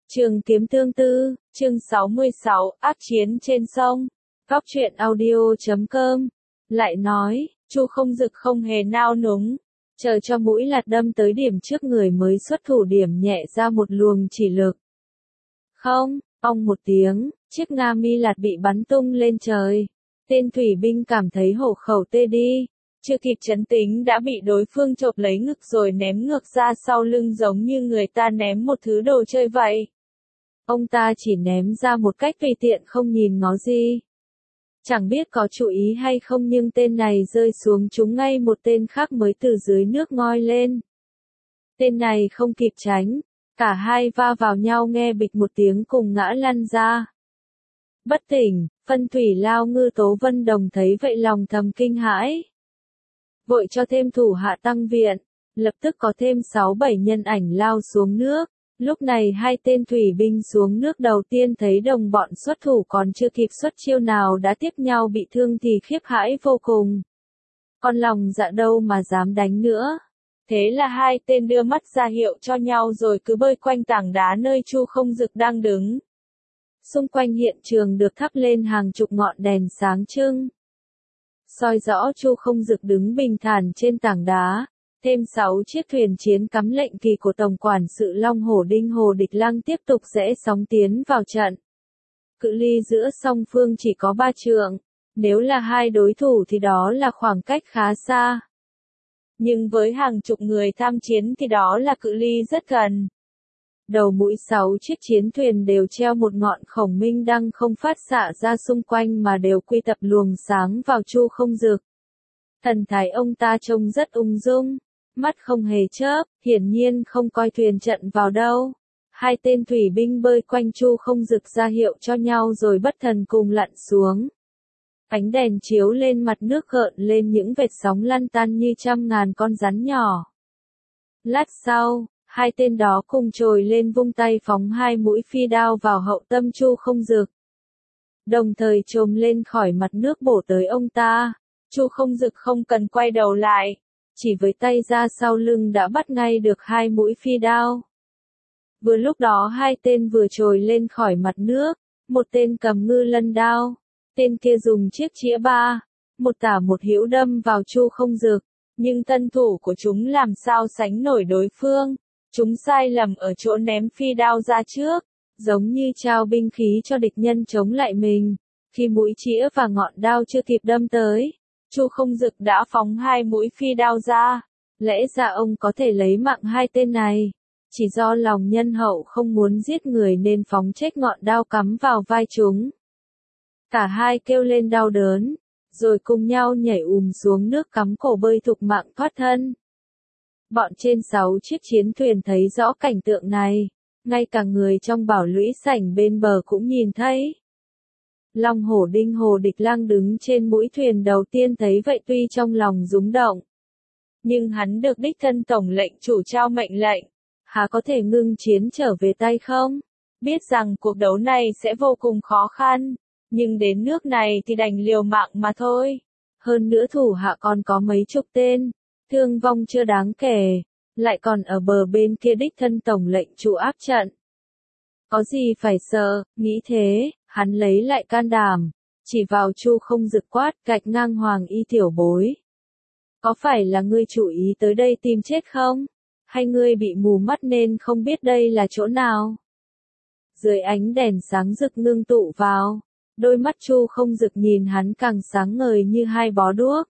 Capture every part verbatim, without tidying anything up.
Trường Kiếm Tương Tư, chương sáu mươi sáu, ác chiến trên sông. Góc truyện audio chấm com. Lại nói, Chu Không Dực không hề nao núng, chờ cho mũi lạt đâm tới điểm trước người mới xuất thủ điểm nhẹ ra một luồng chỉ lực. Không, ong một tiếng, chiếc Nga mi lạt bị bắn tung lên trời. Tên thủy binh cảm thấy hổ khẩu tê đi, chưa kịp trấn tĩnh đã bị đối phương chộp lấy ngực rồi ném ngược ra sau lưng giống như người ta ném một thứ đồ chơi vậy. Ông ta chỉ ném ra một cách tùy tiện không nhìn ngó gì. Chẳng biết có chú ý hay không nhưng tên này rơi xuống trúng ngay một tên khác mới từ dưới nước ngoi lên. Tên này không kịp tránh, cả hai va vào nhau nghe bịch một tiếng cùng ngã lăn ra. Bất tỉnh, Phân Thủy Lao Ngư Tố Vân Đồng thấy vậy lòng thầm kinh hãi. Vội cho thêm thủ hạ tăng viện, lập tức có thêm sáu bảy nhân ảnh lao xuống nước. Lúc này hai tên thủy binh xuống nước đầu tiên thấy đồng bọn xuất thủ còn chưa kịp xuất chiêu nào đã tiếp nhau bị thương thì khiếp hãi vô cùng. Con lòng dạ đâu mà dám đánh nữa. Thế là hai tên đưa mắt ra hiệu cho nhau rồi cứ bơi quanh tảng đá nơi Chu Không Dực đang đứng. Xung quanh hiện trường được thắp lên hàng chục ngọn đèn sáng trưng, soi rõ Chu Không Dực đứng bình thản trên tảng đá. Thêm sáu chiếc thuyền chiến cắm lệnh kỳ của Tổng quản sự Long Hổ Đinh Hồ Địch Lăng tiếp tục rẽ sóng tiến vào trận. Cự ly giữa song phương chỉ có ba trượng, nếu là hai đối thủ thì đó là khoảng cách khá xa. Nhưng với hàng chục người tham chiến thì đó là cự ly rất gần. Đầu mũi sáu chiếc chiến thuyền đều treo một ngọn khổng minh đăng không phát xạ ra xung quanh mà đều quy tập luồng sáng vào Chu Không Dực. Thần thái ông ta trông rất ung dung, mắt không hề chớp, hiển nhiên không coi thuyền trận vào đâu. Hai tên thủy binh bơi quanh Chu Không Dực ra hiệu cho nhau rồi bất thần cùng lặn xuống. Ánh đèn chiếu lên mặt nước gợn lên những vệt sóng lăn tăn như trăm ngàn con rắn nhỏ. Lát sau, hai tên đó cùng trồi lên vung tay phóng hai mũi phi đao vào hậu tâm Chu Không Dực, đồng thời chồm lên khỏi mặt nước bổ tới ông ta. Chu Không Dực không cần quay đầu lại, chỉ với tay ra sau lưng đã bắt ngay được hai mũi phi đao. Vừa lúc đó hai tên vừa trồi lên khỏi mặt nước, một tên cầm ngư lân đao, tên kia dùng chiếc chĩa ba, một tả một hữu đâm vào Chu Không Dực, nhưng thân thủ của chúng làm sao sánh nổi đối phương. Chúng sai lầm ở chỗ ném phi đao ra trước, giống như trao binh khí cho địch nhân chống lại mình. Khi mũi chĩa và ngọn đao chưa kịp đâm tới, Chu Không Dực đã phóng hai mũi phi đao ra. Lẽ ra ông có thể lấy mạng hai tên này, chỉ do lòng nhân hậu không muốn giết người nên phóng chết ngọn đao cắm vào vai chúng. Cả hai kêu lên đau đớn, rồi cùng nhau nhảy ùm xuống nước cắm cổ bơi thục mạng thoát thân. Bọn trên sáu chiếc chiến thuyền thấy rõ cảnh tượng này, ngay cả người trong bảo lũy sảnh bên bờ cũng nhìn thấy. Long Hổ Đinh Hồ Địch Lăng đứng trên mũi thuyền đầu tiên thấy vậy tuy trong lòng rúng động, nhưng hắn được đích thân tổng lệnh chủ trao mệnh lệnh, há có thể ngưng chiến trở về tay không? Biết rằng cuộc đấu này sẽ vô cùng khó khăn, nhưng đến nước này thì đành liều mạng mà thôi. Hơn nữa thủ hạ còn có mấy chục tên, thương vong chưa đáng kể, lại còn ở bờ bên kia đích thân tổng lệnh chủ áp trận. Có gì phải sợ, nghĩ thế, hắn lấy lại can đảm, chỉ vào Chu Không Dực quát gạch ngang Hoàng Y tiểu bối. Có phải là ngươi chủ ý tới đây tìm chết không? Hay ngươi bị mù mắt nên không biết đây là chỗ nào? Dưới ánh đèn sáng rực ngưng tụ vào, đôi mắt Chu Không Dực nhìn hắn càng sáng ngời như hai bó đuốc.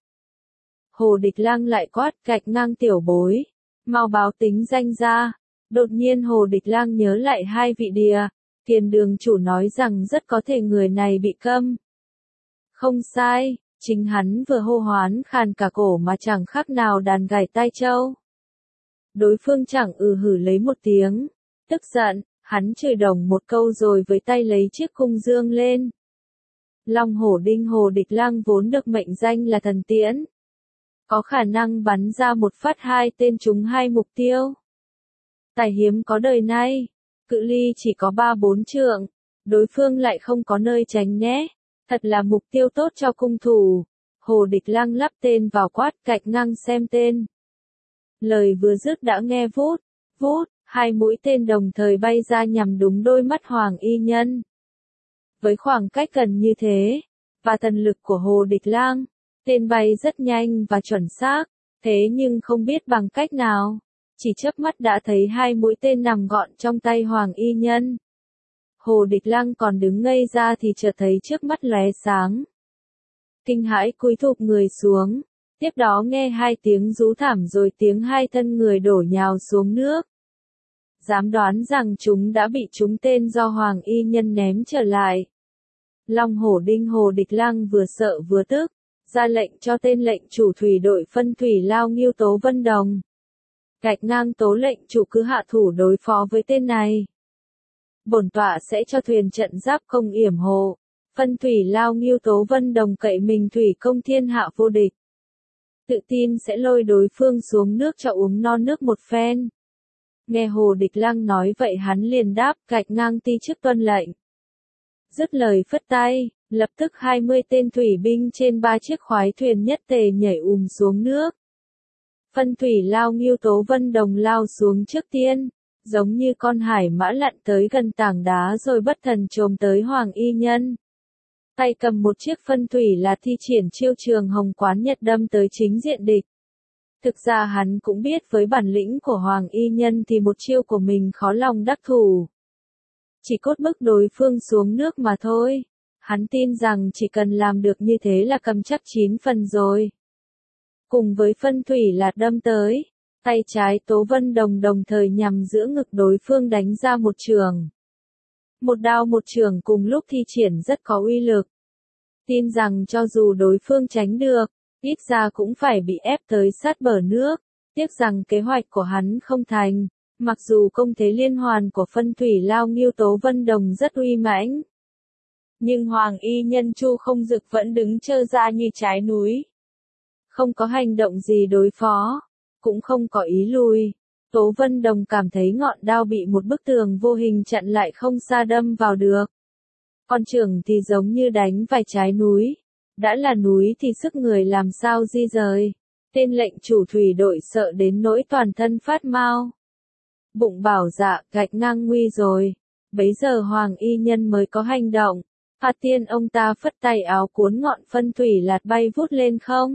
Hồ Địch Lăng lại quát gạch ngang tiểu bối, mau báo tính danh ra. Đột nhiên Hồ Địch Lăng nhớ lại hai vị đìa, tiền đường chủ nói rằng rất có thể người này bị câm. Không sai, chính hắn vừa hô hoán khàn cả cổ mà chẳng khác nào đàn gảy tai trâu. Đối phương chẳng ừ hử lấy một tiếng, tức giận, hắn chửi đồng một câu rồi với tay lấy chiếc cung dương lên. Long Hổ Đinh Hồ Địch Lăng vốn được mệnh danh là thần tiễn, có khả năng bắn ra một phát hai tên trúng hai mục tiêu. Tài hiếm có đời nay, cự ly chỉ có ba bốn trượng, đối phương lại không có nơi tránh né, thật là mục tiêu tốt cho cung thủ. Hồ Địch Lăng lắp tên vào quát gạch ngang xem tên. Lời vừa dứt đã nghe vút, vút, Hai mũi tên đồng thời bay ra nhằm đúng đôi mắt Hoàng Y Nhân. Với khoảng cách gần như thế, và thần lực của Hồ Địch Lang, tên bay rất nhanh và chuẩn xác, thế nhưng không biết bằng cách nào, chỉ chớp mắt đã thấy hai mũi tên nằm gọn trong tay Hoàng Y Nhân. Hồ Địch Lang còn đứng ngây ra thì chợt thấy trước mắt lóe sáng. Kinh hãi cúi thụp người xuống, tiếp đó nghe hai tiếng rú thảm rồi tiếng hai thân người đổ nhào xuống nước. Dám đoán rằng chúng đã bị trúng tên do Hoàng Y Nhân ném trở lại. Long Hổ Đinh Hồ Địch Lang vừa sợ vừa tức, ra lệnh cho tên lệnh chủ thủy đội phân thủy lao Ngưu Tố Vân Đồng. Gạch ngang tố lệnh chủ cứ hạ thủ đối phó với tên này. Bổn tọa sẽ cho thuyền trận giáp công yểm hộ. Phân thủy lao Ngưu Tố Vân Đồng cậy mình thủy công thiên hạ vô địch. Tự tin sẽ lôi đối phương xuống nước cho uống non nước một phen. Nghe Hồ Địch Lang nói vậy hắn liền đáp gạch ngang ti chức tuân lệnh. Dứt lời phất tay, lập tức hai mươi tên thủy binh trên ba chiếc khoái thuyền nhất tề nhảy ùm xuống nước. Phân thủy lao Ngưu Tố Vân Đồng lao xuống trước tiên, giống như con hải mã lặn tới gần tảng đá rồi bất thần chồm tới Hoàng Y Nhân. Tay cầm một chiếc phân thủy là thi triển chiêu Trường Hồng Quán Nhật đâm tới chính diện địch. Thực ra hắn cũng biết với bản lĩnh của Hoàng Y Nhân thì một chiêu của mình khó lòng đắc thủ. Chỉ cốt bức đối phương xuống nước mà thôi. Hắn tin rằng chỉ cần làm được như thế là cầm chắc chín phần rồi. Cùng với phân thủy là đâm tới, tay trái Tố Vân Đồng đồng thời nhằm giữa ngực đối phương đánh ra một trường. Một đao một trường cùng lúc thi triển rất có uy lực. Tin rằng cho dù đối phương tránh được, ít ra cũng phải bị ép tới sát bờ nước. Tiếc rằng kế hoạch của hắn không thành, mặc dù công thế liên hoàn của phân thủy lao Ngưu Tố Vân Đồng rất uy mãnh. Nhưng Hoàng Y Nhân Chu Không Dực vẫn đứng trơ ra như trái núi. Không có hành động gì đối phó, cũng không có ý lui. Tố Vân Đồng cảm thấy ngọn đao bị một bức tường vô hình chặn lại không xa đâm vào được. Con trường thì giống như đánh vài trái núi. Đã là núi thì sức người làm sao di rời. Tên lệnh chủ thủy đội sợ đến nỗi toàn thân phát mau. Bụng bảo dạ gạch ngang nguy rồi. Bấy giờ Hoàng Y Nhân mới có hành động. Phạt tiên ông ta phất tay áo cuốn ngọn phân thủy lạt bay vút lên không.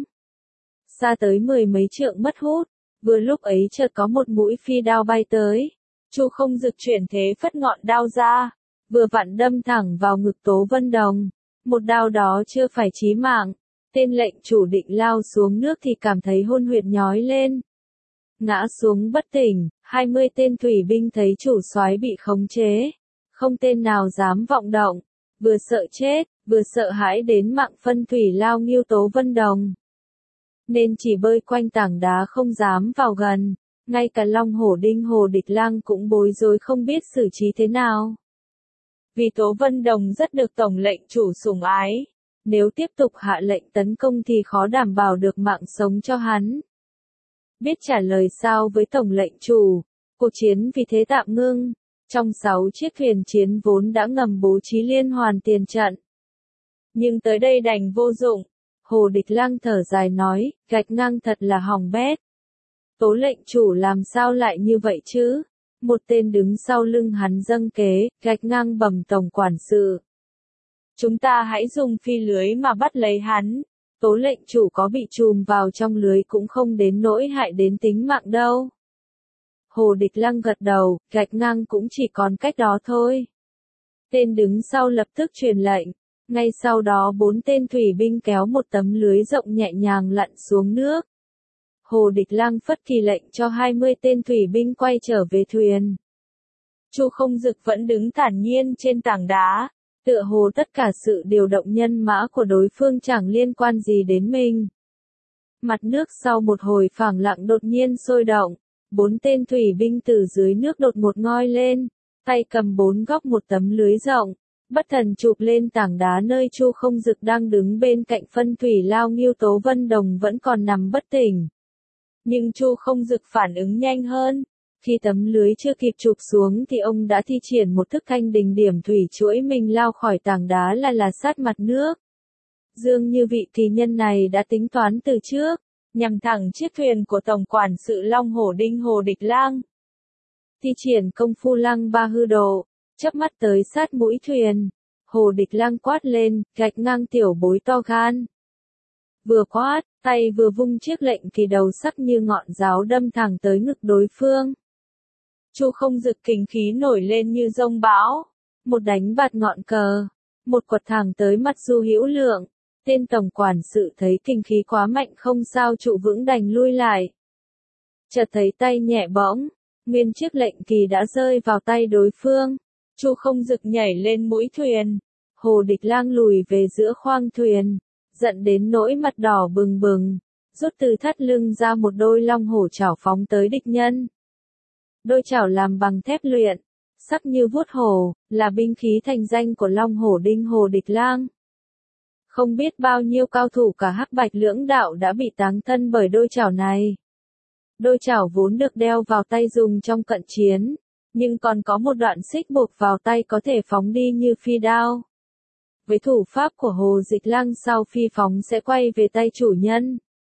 Xa tới mười mấy trượng mất hút. Vừa lúc ấy chợt có một mũi phi đao bay tới. Chu Không Dực chuyển thế phất ngọn đao ra. Vừa vặn đâm thẳng vào ngực Tố Vân Đồng. Một đao đó chưa phải chí mạng. Tên lệnh chủ định lao xuống nước thì cảm thấy hôn huyệt nhói lên. Ngã xuống bất tỉnh, hai mươi tên thủy binh thấy chủ soái bị khống chế. Không tên nào dám vọng động. Vừa sợ chết, vừa sợ hãi đến mạng phân thủy lao Ngưu Tố Vân Đồng. Nên chỉ bơi quanh tảng đá không dám vào gần. Ngay cả Long Hổ Đinh Hồ Địch Lang cũng bối rối không biết xử trí thế nào. Vì Tố Vân Đồng rất được tổng lệnh chủ sủng ái. Nếu tiếp tục hạ lệnh tấn công thì khó đảm bảo được mạng sống cho hắn. Biết trả lời sao với tổng lệnh chủ, cuộc chiến vì thế tạm ngưng. Trong sáu chiếc thuyền chiến vốn đã ngầm bố trí liên hoàn tiền trận. Nhưng tới đây đành vô dụng. Hồ Địch Lang thở dài nói, gạch ngang thật là hỏng bét. Tố lệnh chủ làm sao lại như vậy chứ? Một tên đứng sau lưng hắn dâng kế, gạch ngang bẩm tổng quản sự. Chúng ta hãy dùng phi lưới mà bắt lấy hắn. Tố lệnh chủ có bị chùm vào trong lưới cũng không đến nỗi hại đến tính mạng đâu. Hồ Địch Lang gật đầu, gạch ngang cũng chỉ còn cách đó thôi. Tên đứng sau lập tức truyền lệnh. Ngay sau đó bốn tên thủy binh kéo một tấm lưới rộng nhẹ nhàng lặn xuống nước. Hồ Địch Lang phất kỳ lệnh cho hai mươi tên thủy binh quay trở về thuyền. Chu Không Dực vẫn đứng thản nhiên trên tảng đá, tựa hồ tất cả sự điều động nhân mã của đối phương chẳng liên quan gì đến mình. Mặt nước sau một hồi phẳng lặng đột nhiên sôi động, bốn tên thủy binh từ dưới nước đột ngột ngoi lên, tay cầm bốn góc một tấm lưới rộng. Bất thần chụp lên tảng đá nơi Chu Không Dực đang đứng bên cạnh phân thủy lao Ngưu Tố Vân Đồng vẫn còn nằm bất tỉnh. Nhưng Chu Không Dực phản ứng nhanh hơn. Khi tấm lưới chưa kịp chụp xuống thì ông đã thi triển một thức thanh đình điểm thủy chuỗi mình lao khỏi tảng đá là là sát mặt nước. Dường như vị kỳ nhân này đã tính toán từ trước, nhằm thẳng chiếc thuyền của tổng quản sự Long Hổ Đinh Hồ Địch Lang. thi triển công phu lăng ba hư độ, chớp mắt tới sát mũi thuyền. Hồ Địch Lăng quát lên, gạch ngang tiểu bối to gan. Vừa quát, tay vừa vung chiếc lệnh kỳ đầu sắc như ngọn giáo đâm thẳng tới ngực đối phương. Chu Không Dực kình khí nổi lên như giông bão, một đánh bạt ngọn cờ, một quật thẳng tới mặt Du Hữu Lượng. Tên tổng quản sự thấy kình khí quá mạnh không sao trụ vững đành lui lại. Chợt thấy tay nhẹ bỗng, nguyên chiếc lệnh kỳ đã rơi vào tay đối phương. Chu Không Dực nhảy lên mũi thuyền, Hồ Địch Lang lùi về giữa khoang thuyền, giận đến nỗi mặt đỏ bừng bừng, rút từ thắt lưng ra một đôi long hổ chảo phóng tới địch nhân. Đôi chảo làm bằng thép luyện, sắc như vuốt hổ, là binh khí thành danh của long hổ đinh Hồ Địch Lang. Không biết bao nhiêu cao thủ cả hắc bạch lưỡng đạo đã bị táng thân bởi đôi chảo này. Đôi chảo vốn được đeo vào tay dùng trong cận chiến, nhưng còn có một đoạn xích buộc vào tay có thể phóng đi như phi đao. Với thủ pháp của Hồ Dịch Lang sau phi phóng sẽ quay về tay chủ nhân.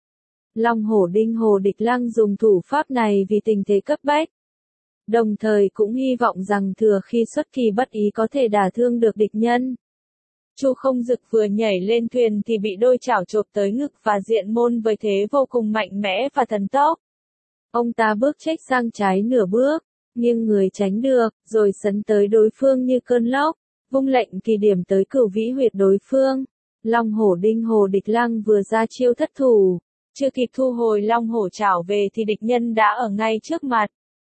Long hổ đinh Hồ Địch Lang dùng thủ pháp này vì tình thế cấp bách. Đồng thời cũng hy vọng rằng thừa khi xuất kỳ bất ý có thể đả thương được địch nhân. Chu Không Dực vừa nhảy lên thuyền thì bị đôi chảo chộp tới ngực và diện môn với thế vô cùng mạnh mẽ và thần tốc. Ông ta bước chếch sang trái nửa bước, nghiêng người tránh được, rồi sấn tới đối phương như cơn lốc, vung lệnh kỳ điểm tới cửu vĩ huyệt đối phương. Long hổ đinh Hồ Địch Lang vừa ra chiêu thất thủ, chưa kịp thu hồi long hổ chảo về thì địch nhân đã ở ngay trước mặt.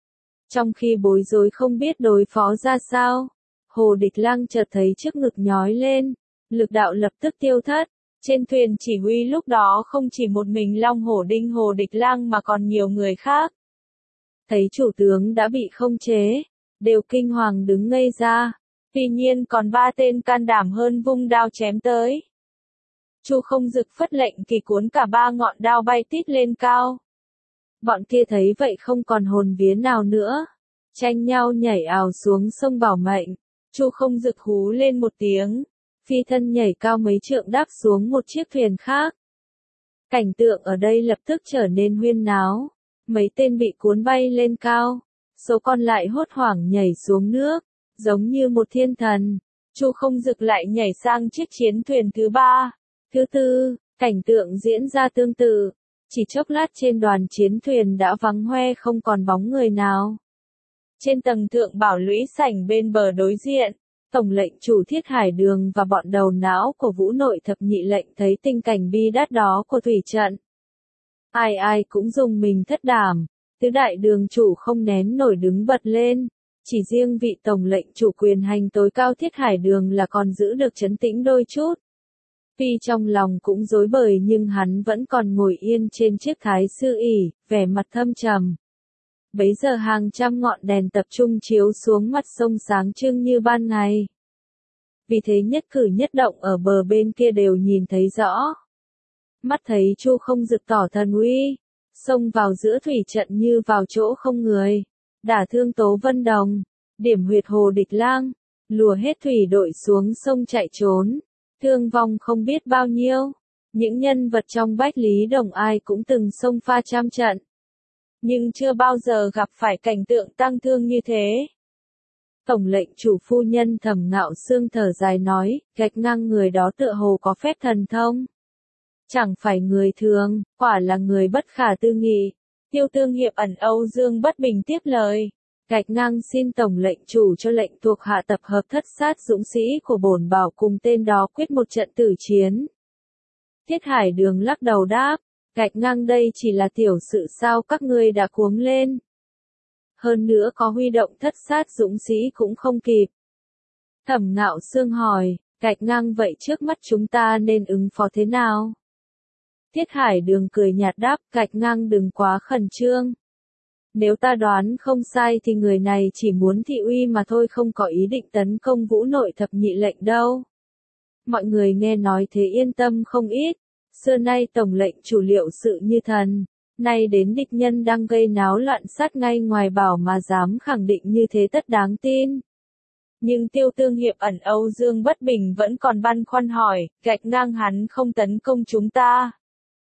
Trong khi bối rối không biết đối phó ra sao, Hồ Địch Lang chợt thấy trước ngực nhói lên, lực đạo lập tức tiêu thất. Trên thuyền chỉ huy lúc đó không chỉ một mình long hổ đinh Hồ Địch Lang mà còn nhiều người khác. Thấy chủ tướng đã bị không chế, đều kinh hoàng đứng ngây ra. Tuy nhiên còn ba tên can đảm hơn vung đao chém tới. Chu Không Dực phất lệnh kỳ cuốn cả ba ngọn đao bay tít lên cao. Bọn kia thấy vậy không còn hồn vía nào nữa, tranh nhau nhảy ào xuống sông bảo mệnh. Chu Không Dực hú lên một tiếng, phi thân nhảy cao mấy trượng đáp xuống một chiếc thuyền khác. Cảnh tượng ở đây lập tức trở nên huyên náo, mấy tên bị cuốn bay lên cao, số còn lại hốt hoảng nhảy xuống nước, giống như một thiên thần. Chu Không Dực lại nhảy sang chiếc chiến thuyền thứ ba, thứ tư, cảnh tượng diễn ra tương tự. Chỉ chốc lát trên đoàn chiến thuyền đã vắng hoe không còn bóng người nào. Trên tầng thượng bảo lũy sảnh bên bờ đối diện, Tổng lệnh chủ Thiết Hải Đường và bọn đầu não của Vũ Nội Thập Nhị lệnh thấy tình cảnh bi đát đó của thủy trận. Ai ai cũng dùng mình thất đảm, tứ đại đường chủ không nén nổi đứng bật lên, chỉ riêng vị Tổng lệnh chủ quyền hành tối cao Thiết Hải Đường là còn giữ được trấn tĩnh đôi chút. Tuy trong lòng cũng rối bời nhưng hắn vẫn còn ngồi yên trên chiếc thái sư ỷ, vẻ mặt thâm trầm. Bấy giờ hàng trăm ngọn đèn tập trung chiếu xuống mặt sông sáng trưng như ban ngày. Vì thế nhất cử nhất động ở bờ bên kia đều nhìn thấy rõ. Mắt thấy Chu Không Dực tỏ thần uy, xông vào giữa thủy trận như vào chỗ không người, đả thương Tố Vân Đồng, điểm huyệt Hồ Địch Lang, lùa hết thủy đội xuống sông chạy trốn, thương vong không biết bao nhiêu. Những nhân vật trong Bách Lý Đồng ai cũng từng xông pha trăm trận, nhưng chưa bao giờ gặp phải cảnh tượng tang thương như thế. Tổng lệnh chủ phu nhân Thẩm Ngạo Sương thở dài nói, gạch ngang người đó tựa hồ có phép thần thông. Chẳng phải người thường, quả là người bất khả tư nghị. Tiêu Tương Hiệp ẩn Âu Dương Bất Bình tiếp lời. Gạch ngang xin tổng lệnh chủ cho lệnh thuộc hạ tập hợp thất sát dũng sĩ của bổn bảo cùng tên đó quyết một trận tử chiến. Thiết Hải Đường lắc đầu đáp, gạch ngang đây chỉ là tiểu sự sao các ngươi đã cuống lên. Hơn nữa có huy động thất sát dũng sĩ cũng không kịp. Thẩm Ngạo Sương hỏi, gạch ngang vậy trước mắt chúng ta nên ứng phó thế nào? Thiết Hải Đường cười nhạt đáp, gạch ngang đừng quá khẩn trương. Nếu ta đoán không sai thì người này chỉ muốn thị uy mà thôi, không có ý định tấn công Vũ Nội Thập Nhị lệnh đâu. Mọi người nghe nói thế yên tâm không ít. Xưa nay tổng lệnh chủ liệu sự như thần, nay đến địch nhân đang gây náo loạn sát ngay ngoài bảo mà dám khẳng định như thế tất đáng tin. Nhưng Tiêu Tương Hiệp ẩn Âu Dương Bất Bình vẫn còn băn khoăn hỏi, gạch ngang hắn không tấn công chúng ta.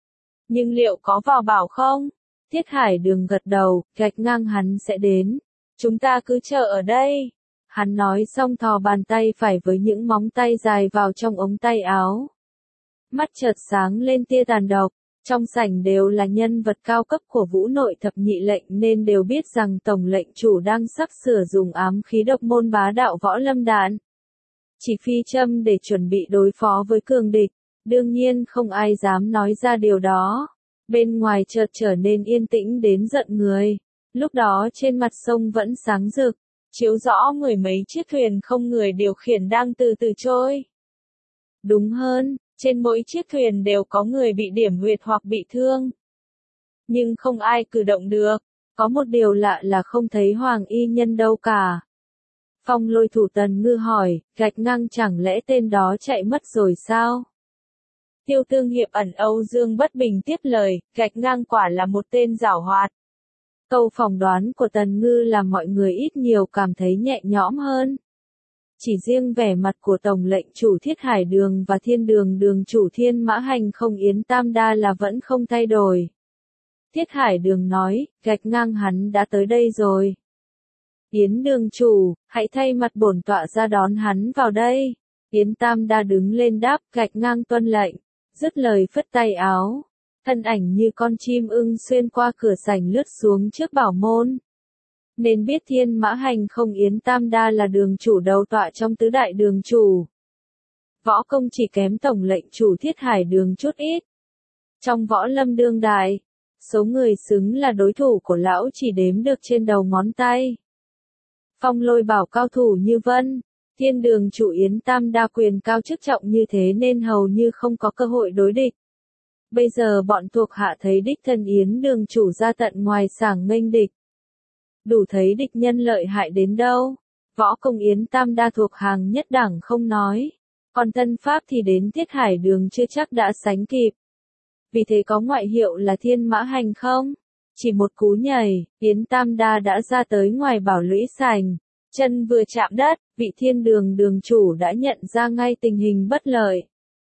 Nhưng liệu có vào bảo không? Thiết Hải Đường gật đầu, gạch ngang hắn sẽ đến. Chúng ta cứ chờ ở đây. Hắn nói xong thò bàn tay phải với những móng tay dài vào trong ống tay áo. Mắt chợt sáng lên tia tàn độc. Trong sảnh đều là nhân vật cao cấp của Vũ Nội thập nhị lệnh nên đều biết rằng Tổng lệnh chủ đang sắp sửa dùng ám khí độc môn bá đạo võ lâm đạn. Chỉ phi châm để chuẩn bị đối phó với cường địch. Đương nhiên không ai dám nói ra điều đó. Bên ngoài chợt trở nên yên tĩnh đến giận người. Lúc đó trên mặt sông vẫn sáng rực, chiếu rõ mười mấy chiếc thuyền không người điều khiển đang từ từ trôi. Đúng hơn, trên mỗi chiếc thuyền đều có người bị điểm huyệt hoặc bị thương. Nhưng không ai cử động được. Có một điều lạ là không thấy Hoàng Y Nhân đâu cả. Phong Lôi thủ Tần Ngư hỏi, gạch ngang chẳng lẽ tên đó chạy mất rồi sao? Tiêu Tương Hiệp ẩn Âu Dương Bất Bình tiếp lời, gạch ngang quả là một tên giảo hoạt. Câu phỏng đoán của Tần Ngư làm mọi người ít nhiều cảm thấy nhẹ nhõm hơn. Chỉ riêng vẻ mặt của Tổng lệnh chủ Thiết Hải Đường và Thiên Đường Đường chủ Thiên Mã Hành không Yến Tam Đa là vẫn không thay đổi. Thiết Hải Đường nói, gạch ngang hắn đã tới đây rồi. Yến Đường chủ, hãy thay mặt bổn tọa ra đón hắn vào đây. Yến Tam Đa đứng lên đáp, gạch ngang tuân lệnh. Dứt lời phất tay áo. Thân ảnh như con chim ưng xuyên qua cửa sảnh lướt xuống trước bảo môn. Nên biết Thiên Mã Hành không Yến Tam Đa là đường chủ đầu tọa trong tứ đại đường chủ. Võ công chỉ kém Tổng lệnh chủ Thiết Hải Đường chút ít. Trong võ lâm đương đại, số người xứng là đối thủ của lão chỉ đếm được trên đầu ngón tay. Phong Lôi bảo cao thủ như Vân, Thiên Đường chủ Yến Tam Đa quyền cao chức trọng như thế nên hầu như không có cơ hội đối địch. Bây giờ bọn thuộc hạ thấy đích thân Yến Đường chủ ra tận ngoài sảng nghênh địch. Đủ thấy địch nhân lợi hại đến đâu. Võ công Yến Tam Đa thuộc hàng nhất đẳng không nói. Còn thân pháp thì đến Thiết Hải Đường chưa chắc đã sánh kịp. Vì thế có ngoại hiệu là Thiên Mã Hành không? Chỉ một cú nhảy, Yến Tam Đa đã ra tới ngoài bảo lũy sảnh. Chân vừa chạm đất, vị Thiên Đường đường chủ đã nhận ra ngay tình hình bất lợi.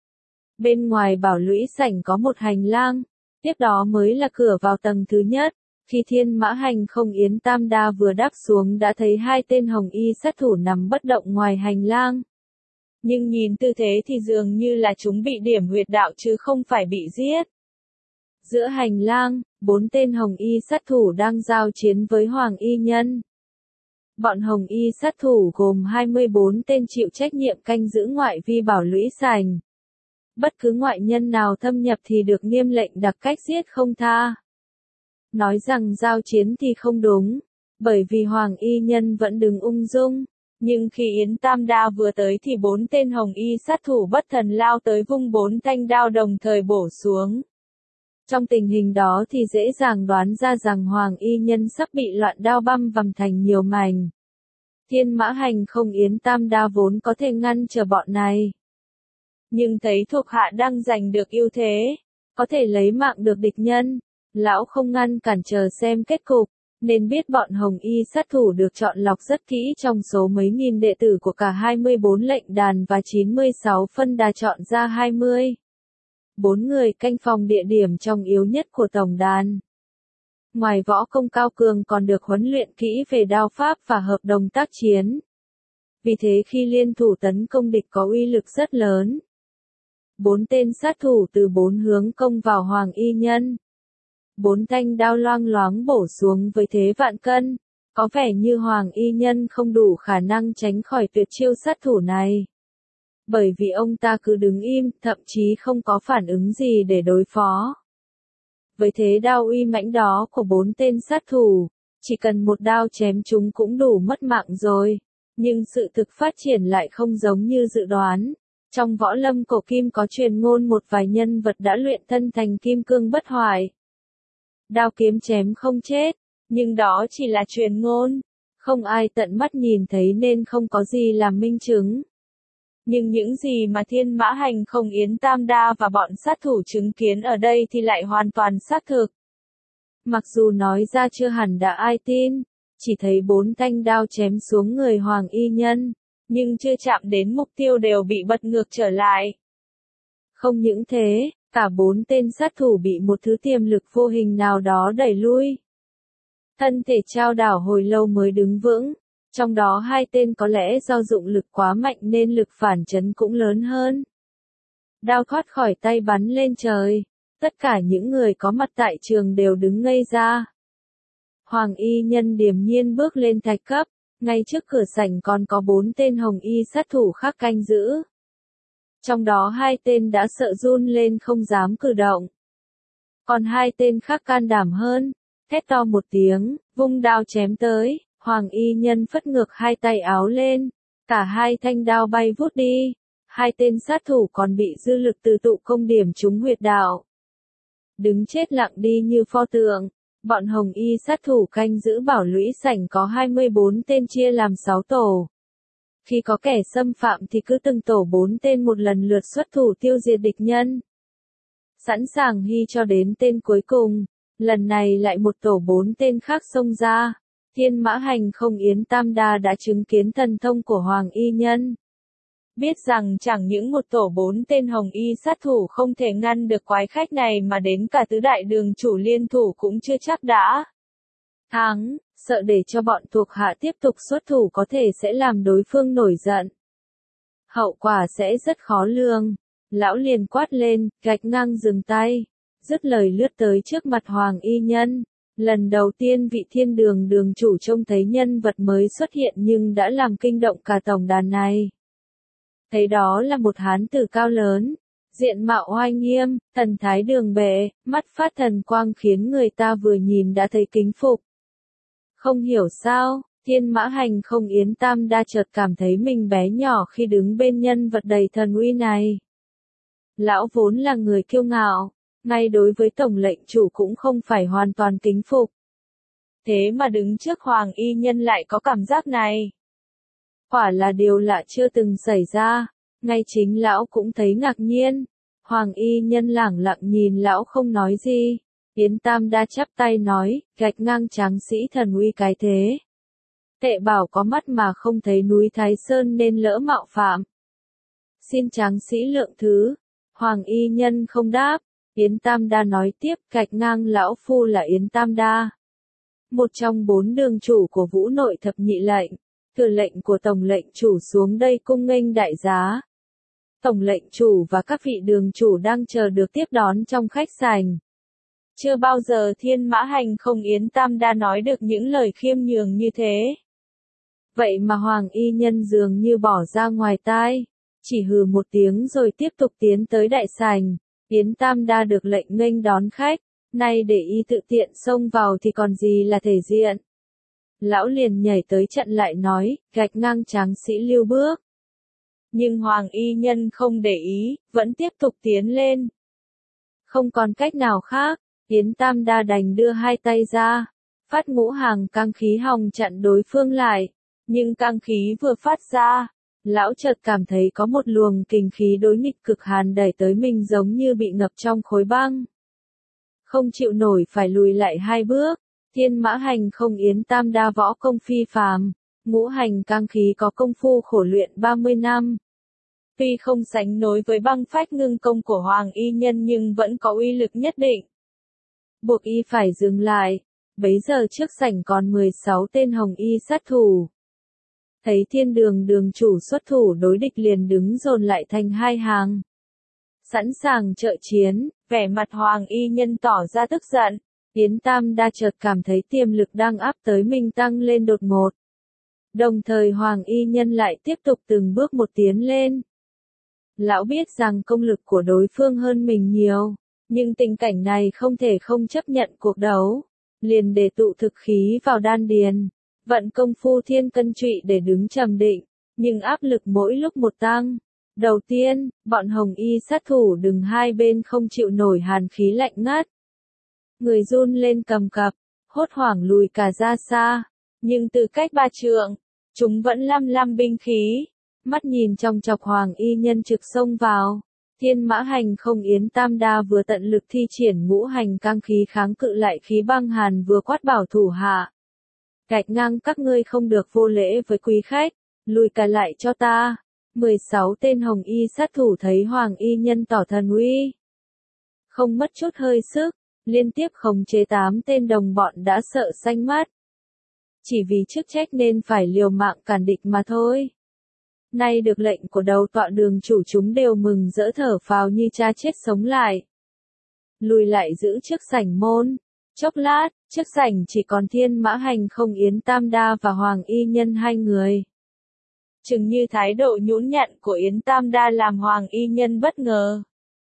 Bên ngoài bảo lũy sảnh có một hành lang, tiếp đó mới là cửa vào tầng thứ nhất. Khi Thiên Mã Hành không Yến Tam Đa vừa đáp xuống đã thấy hai tên hồng y sát thủ nằm bất động ngoài hành lang. Nhưng nhìn tư thế thì dường như là chúng bị điểm huyệt đạo chứ không phải bị giết. Giữa hành lang, bốn tên hồng y sát thủ đang giao chiến với Hoàng Y Nhân. Bọn hồng y sát thủ gồm hai mươi bốn tên chịu trách nhiệm canh giữ ngoại vi bảo lũy sảnh. Bất cứ ngoại nhân nào thâm nhập thì được nghiêm lệnh đặc cách giết không tha. Nói rằng giao chiến thì không đúng, bởi vì Hoàng Y Nhân vẫn đứng ung dung. Nhưng khi Yến Tam Đa vừa tới thì bốn tên hồng y sát thủ bất thần lao tới vung bốn thanh đao đồng thời bổ xuống. Trong tình hình đó thì dễ dàng đoán ra rằng Hoàng Y Nhân sắp bị loạn đao băm vằm thành nhiều mảnh. Thiên Mã Hành không Yến Tam Đa vốn có thể ngăn trở bọn này. Nhưng thấy thuộc hạ đang giành được ưu thế, có thể lấy mạng được địch nhân, lão không ngăn cản chờ xem kết cục, nên biết bọn hồng y sát thủ được chọn lọc rất kỹ trong số mấy nghìn đệ tử của cả hai mươi bốn lệnh đàn và chín mươi sáu phân đà chọn ra hai mươi. bốn người canh phòng địa điểm trong yếu nhất của tổng đàn. Ngoài võ công cao cường còn được huấn luyện kỹ về đao pháp và hợp đồng tác chiến. Vì thế khi liên thủ tấn công địch có uy lực rất lớn. Bốn tên sát thủ từ bốn hướng công vào Hoàng Y Nhân. Bốn thanh đao loang loáng bổ xuống với thế vạn cân, có vẻ như Hoàng Y Nhân không đủ khả năng tránh khỏi tuyệt chiêu sát thủ này. Bởi vì ông ta cứ đứng im, thậm chí không có phản ứng gì để đối phó. Với thế đao uy mãnh đó của bốn tên sát thủ, chỉ cần một đao chém chúng cũng đủ mất mạng rồi. Nhưng sự thực phát triển lại không giống như dự đoán. Trong võ lâm cổ kim có truyền ngôn một vài nhân vật đã luyện thân thành kim cương bất hoại. Đao kiếm chém không chết, nhưng đó chỉ là truyền ngôn, không ai tận mắt nhìn thấy nên không có gì làm minh chứng. Nhưng những gì mà Thiên Mã Hành không Yến Tam Đa và bọn sát thủ chứng kiến ở đây thì lại hoàn toàn xác thực. Mặc dù nói ra chưa hẳn đã ai tin, chỉ thấy bốn thanh đao chém xuống người Hoàng Y Nhân, nhưng chưa chạm đến mục tiêu đều bị bật ngược trở lại. Không những thế, cả bốn tên sát thủ bị một thứ tiềm lực vô hình nào đó đẩy lui. Thân thể trao đảo hồi lâu mới đứng vững, trong đó hai tên có lẽ do dụng lực quá mạnh nên lực phản chấn cũng lớn hơn. Đao thoát khỏi tay bắn lên trời, tất cả những người có mặt tại trường đều đứng ngây ra. Hoàng y nhân điềm nhiên bước lên thạch cấp, ngay trước cửa sảnh còn có bốn tên hồng y sát thủ khác canh giữ. Trong đó hai tên đã sợ run lên không dám cử động. Còn hai tên khác can đảm hơn, thét to một tiếng, vung đao chém tới, hoàng y nhân phất ngược hai tay áo lên, cả hai thanh đao bay vút đi, hai tên sát thủ còn bị dư lực từ tụ công điểm trúng huyệt đạo. Đứng chết lặng đi như pho tượng, bọn hồng y sát thủ canh giữ bảo lũy sảnh có hai mươi bốn tên chia làm sáu tổ. Khi có kẻ xâm phạm thì cứ từng tổ bốn tên một lần lượt xuất thủ tiêu diệt địch nhân. Sẵn sàng hy cho đến tên cuối cùng, lần này lại một tổ bốn tên khác xông ra. Thiên Mã Hành không Yến Tam Đa đã chứng kiến thần thông của Hoàng y nhân. Biết rằng chẳng những một tổ bốn tên hồng y sát thủ không thể ngăn được quái khách này mà đến cả tứ đại đường chủ liên thủ cũng chưa chắc đã thắng, sợ để cho bọn thuộc hạ tiếp tục xuất thủ có thể sẽ làm đối phương nổi giận. Hậu quả sẽ rất khó lường. Lão liền quát lên, gạch ngang dừng tay, dứt lời lướt tới trước mặt Hoàng y nhân. Lần đầu tiên vị thiên đường đường chủ trông thấy nhân vật mới xuất hiện nhưng đã làm kinh động cả tổng đàn này. Thấy đó là một hán tử cao lớn, diện mạo oai nghiêm, thần thái đường bệ, mắt phát thần quang khiến người ta vừa nhìn đã thấy kính phục. Không hiểu sao, Thiên Mã Hành không Yến Tam Đa chợt cảm thấy mình bé nhỏ khi đứng bên nhân vật đầy thần uy này. Lão vốn là người kiêu ngạo, ngay đối với tổng lệnh chủ cũng không phải hoàn toàn kính phục. Thế mà đứng trước Hoàng y nhân lại có cảm giác này. Quả là điều lạ chưa từng xảy ra, ngay chính lão cũng thấy ngạc nhiên. Hoàng y nhân lẳng lặng nhìn lão không nói gì. Yến Tam Đa chắp tay nói, gạch ngang tráng sĩ thần uy cái thế. Tệ bảo có mắt mà không thấy núi Thái Sơn nên lỡ mạo phạm. Xin tráng sĩ lượng thứ. Hoàng y nhân không đáp. Yến Tam Đa nói tiếp, gạch ngang lão phu là Yến Tam Đa. Một trong bốn đường chủ của Vũ Nội thập nhị lệnh. Thừa lệnh của tổng lệnh chủ xuống đây cung nghênh đại giá. Tổng lệnh chủ và các vị đường chủ đang chờ được tiếp đón trong khách sảnh. Chưa bao giờ Thiên Mã Hành không Yến Tam Đa nói được những lời khiêm nhường như thế. Vậy mà Hoàng y nhân dường như bỏ ra ngoài tai, chỉ hừ một tiếng rồi tiếp tục tiến tới đại sảnh. Yến Tam Đa được lệnh nghênh đón khách, nay để y tự tiện xông vào thì còn gì là thể diện. Lão liền nhảy tới chặn lại nói, gạch ngang tráng sĩ lưu bước. Nhưng Hoàng y nhân không để ý, vẫn tiếp tục tiến lên. Không còn cách nào khác, Yến Tam Đa đành đưa hai tay ra, phát ngũ hàng cang khí hòng chặn đối phương lại. Nhưng cang khí vừa phát ra, lão chợt cảm thấy có một luồng kình khí đối nghịch cực hàn đẩy tới mình giống như bị ngập trong khối băng. Không chịu nổi phải lùi lại hai bước. Thiên Mã Hành không Yến Tam Đa võ công phi phàm, ngũ hành cang khí có công phu khổ luyện ba mươi năm. Tuy không sánh nối với băng phách ngưng công của Hoàng y nhân nhưng vẫn có uy lực nhất định. Buộc y phải dừng lại, bấy giờ trước sảnh còn mười sáu tên hồng y sát thủ. Thấy thiên đường đường chủ xuất thủ đối địch liền đứng dồn lại thành hai hàng. Sẵn sàng trợ chiến, vẻ mặt Hoàng y nhân tỏ ra tức giận. Yến Tam Đa chợt cảm thấy tiềm lực đang áp tới mình tăng lên đột ngột. Đồng thời Hoàng y nhân lại tiếp tục từng bước một tiến lên. Lão biết rằng công lực của đối phương hơn mình nhiều, nhưng tình cảnh này không thể không chấp nhận cuộc đấu. Liền để tụ thực khí vào đan điền, vận công phu thiên cân trụy để đứng trầm định, nhưng áp lực mỗi lúc một tăng. Đầu tiên, bọn hồng y sát thủ đứng hai bên không chịu nổi hàn khí lạnh ngắt. Người run lên cầm cập, hốt hoảng lùi cả ra xa, nhưng từ cách ba trượng, chúng vẫn lăm lăm binh khí, mắt nhìn trong chọc Hoàng y nhân trực xông vào. Thiên Mã Hành không Yến Tam Đa vừa tận lực thi triển ngũ hành cang khí kháng cự lại khí băng hàn vừa quát bảo thủ hạ. Gạch ngang các ngươi không được vô lễ với quý khách, lùi cả lại cho ta. mười sáu tên hồng y sát thủ thấy Hoàng y nhân tỏ thần uy, không mất chút hơi sức, liên tiếp khống chế tám tên đồng bọn đã sợ xanh mắt. Chỉ vì chức trách nên phải liều mạng cản địch mà thôi. Nay được lệnh của đầu tọa đường chủ, chúng đều mừng rỡ thở phào như cha chết sống lại. Lùi lại giữ trước sảnh môn. Chốc lát, trước sảnh chỉ còn Thiên Mã Hành không Yến Tam Đa và Hoàng Y Nhân hai người. Chừng như thái độ nhũn nhặn của Yến Tam Đa làm Hoàng Y Nhân bất ngờ.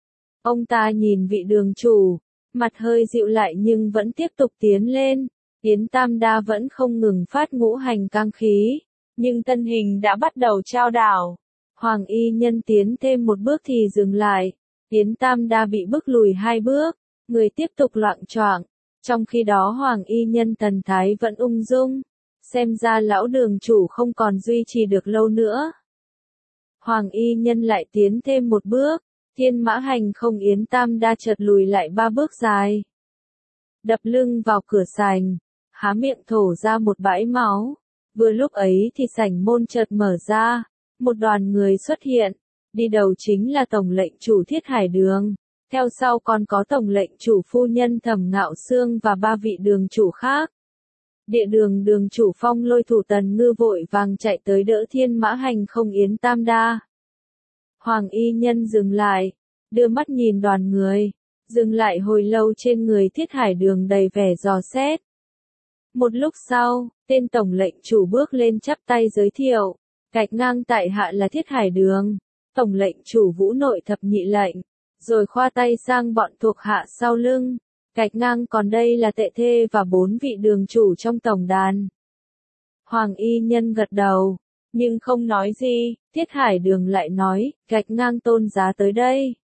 Ông ta nhìn vị đường chủ, mặt hơi dịu lại nhưng vẫn tiếp tục tiến lên. Yến Tam Đa vẫn không ngừng phát ngũ hành cang khí, nhưng thân hình đã bắt đầu chao đảo. Hoàng Y Nhân tiến thêm một bước thì dừng lại. Yến Tam Đa bị bước lùi hai bước, người tiếp tục loạng choạng. Trong khi đó Hoàng Y Nhân thần thái vẫn ung dung. Xem ra lão đường chủ không còn duy trì được lâu nữa. Hoàng Y Nhân lại tiến thêm một bước. Thiên Mã Hành không Yến Tam Đa chợt lùi lại ba bước dài. Đập lưng vào cửa sảnh, há miệng thổ ra một bãi máu. Vừa lúc ấy thì sảnh môn chợt mở ra. Một đoàn người xuất hiện. Đi đầu chính là Tổng lệnh chủ Thiết Hải Đường. Theo sau còn có Tổng lệnh chủ phu nhân Thẩm Ngạo Xương và ba vị đường chủ khác. Địa đường đường chủ Phong Lôi thủ Tần Ngư vội vàng chạy tới đỡ Thiên Mã Hành không Yến Tam Đa. Hoàng Y Nhân dừng lại, đưa mắt nhìn đoàn người, dừng lại hồi lâu trên người Thiết Hải Đường đầy vẻ dò xét. Một lúc sau, tên Tổng lệnh chủ bước lên chắp tay giới thiệu, cạch ngang tại hạ là Thiết Hải Đường, Tổng lệnh chủ Vũ Nội thập nhị lệnh, rồi khoa tay sang bọn thuộc hạ sau lưng. Cạch ngang còn đây là Tệ Thê và bốn vị đường chủ trong tổng đàn. Hoàng Y Nhân gật đầu, nhưng không nói gì. Thiết Hải Đường lại nói, Cạch ngang tôn giá tới đây.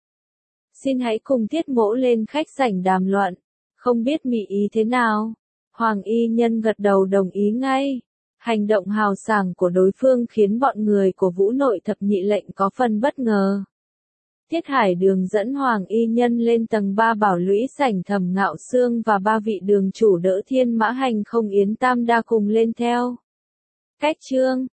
Xin hãy cùng Thiết mỗ lên khách sảnh đàm luận, không biết mị ý thế nào. Hoàng Y Nhân gật đầu đồng ý ngay. Hành động hào sảng của đối phương khiến bọn người của Vũ Nội thập nhị lệnh có phần bất ngờ. Thiết Hải Đường dẫn Hoàng Y Nhân lên tầng ba bảo lũy sảnh Thẩm Ngạo Xương và ba vị đường chủ đỡ Thiên Mã Hành không Yến Tam Đa cùng lên theo. Cách chương